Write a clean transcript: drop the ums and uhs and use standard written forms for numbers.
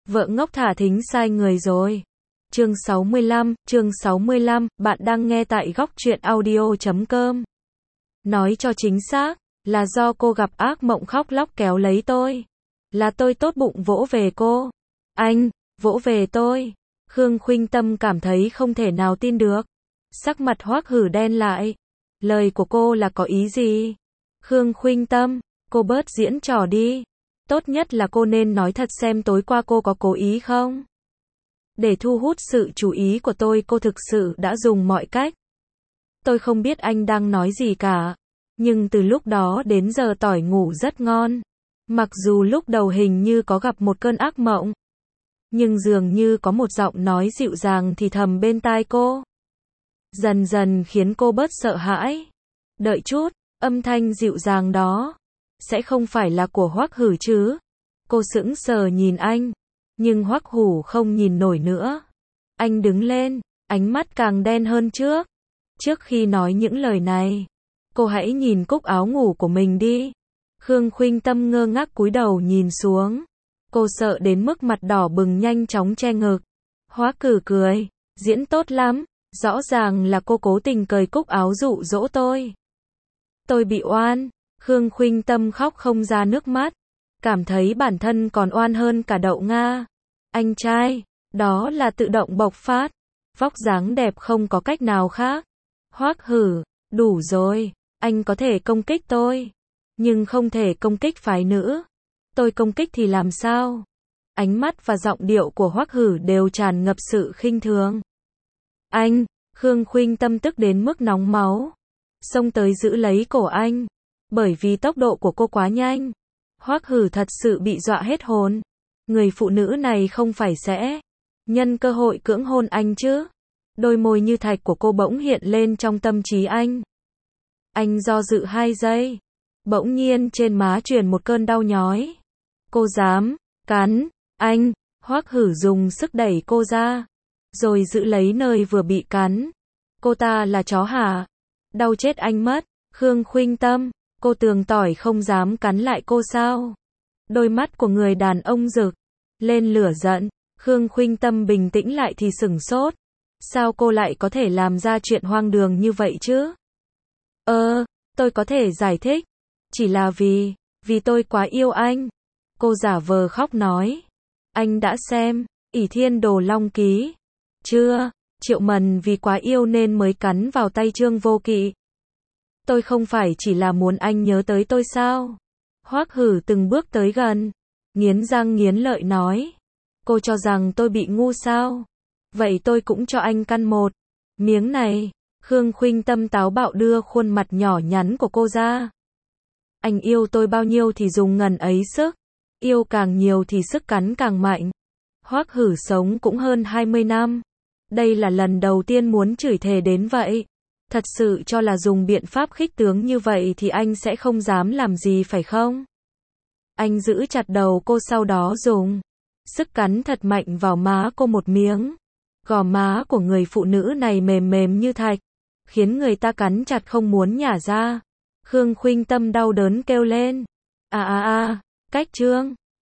Vợ ngốc thả thính sai người rồi. Chương 65, bạn đang nghe tại góc truyện audio.com. Nói cho chính xác, là do cô gặp ác mộng khóc lóc kéo lấy tôi. Là tôi tốt bụng vỗ về cô. Anh, vỗ về tôi. Khương Khuynh Tâm cảm thấy không thể nào tin được. Sắc mặt Hoắc Hử đen lại. Lời của cô là có ý gì? Khương Khuynh Tâm, cô bớt diễn trò đi. Tốt nhất là cô nên nói thật xem tối qua cô có cố ý không? Để thu hút sự chú ý của tôi, cô thực sự đã dùng mọi cách. Tôi không biết anh đang nói gì cả. Nhưng từ lúc đó đến giờ tỏi ngủ rất ngon. Mặc dù lúc đầu hình như có gặp một cơn ác mộng. Nhưng dường như có một giọng nói dịu dàng thì thầm bên tai cô. Dần dần khiến cô bớt sợ hãi. Đợi chút, âm thanh dịu dàng đó sẽ không phải là của Hoắc Hử chứ? Cô sững sờ nhìn anh, nhưng Hoắc Hủ không nhìn nổi nữa. Anh đứng lên, ánh mắt càng đen hơn trước. Trước khi nói những lời này, cô hãy nhìn cúc áo ngủ của mình đi. Khương Khuynh Tâm ngơ ngác cúi đầu nhìn xuống. Cô sợ đến mức mặt đỏ bừng nhanh chóng che ngực. Hoắc Hử cười, diễn tốt lắm, rõ ràng là cô cố tình cởi cúc áo dụ dỗ tôi. Tôi bị oan. Khương Khuynh Tâm khóc không ra nước mắt, cảm thấy bản thân còn oan hơn cả đậu Nga. Anh trai, đó là tự động bộc phát, vóc dáng đẹp không có cách nào khác. Hoắc Hử, đủ rồi, anh có thể công kích tôi, nhưng không thể công kích phái nữ. Tôi công kích thì làm sao? Ánh mắt và giọng điệu của Hoắc Hử đều tràn ngập sự khinh thường. Anh, Khương Khuynh Tâm tức đến mức nóng máu, xông tới giữ lấy cổ anh. Bởi vì tốc độ của cô quá nhanh, Hoắc Hử thật sự bị dọa hết hồn. Người phụ nữ này không phải sẽ nhân cơ hội cưỡng hôn anh chứ? Đôi môi như thạch của cô bỗng hiện lên trong tâm trí anh. Anh do dự 2 giây, bỗng nhiên trên má truyền một cơn đau nhói. Cô dám cắn anh? Hoắc Hử dùng sức đẩy cô ra, rồi giữ lấy nơi vừa bị cắn. Cô ta là chó hả? Đau chết anh mất. Khương Khuynh Tâm, cô tường tỏi không dám cắn lại cô sao? Đôi mắt của người đàn ông rực lên lửa giận. Khương Khuynh Tâm bình tĩnh lại thì sửng sốt. Sao cô lại có thể làm ra chuyện hoang đường như vậy chứ? Tôi có thể giải thích. Chỉ là vì tôi quá yêu anh. Cô giả vờ khóc nói. Anh đã xem Ỷ Thiên Đồ Long Ký chưa? Triệu Mần vì quá yêu nên mới cắn vào tay Trương Vô Kỵ. Tôi không phải chỉ là muốn anh nhớ tới tôi sao? Hoắc Hử từng bước tới gần, nghiến răng nghiến lợi nói. Cô cho rằng tôi bị ngu sao? Vậy tôi cũng cho anh căn một miếng này. Khương Khuynh Tâm táo bạo đưa khuôn mặt nhỏ nhắn của cô ra. Anh yêu tôi bao nhiêu thì dùng ngần ấy sức. Yêu càng nhiều thì sức cắn càng mạnh. Hoắc Hử sống cũng hơn 20 năm. Đây là lần đầu tiên muốn chửi thề đến vậy. Thật sự cho là dùng biện pháp khích tướng như vậy thì anh sẽ không dám làm gì phải không? Anh giữ chặt đầu cô, sau đó dùng sức cắn thật mạnh vào má cô một miếng. Gò má của người phụ nữ này mềm mềm như thạch, khiến người ta cắn chặt không muốn nhả ra. Khương Khuynh Tâm đau đớn kêu lên. Cách Trương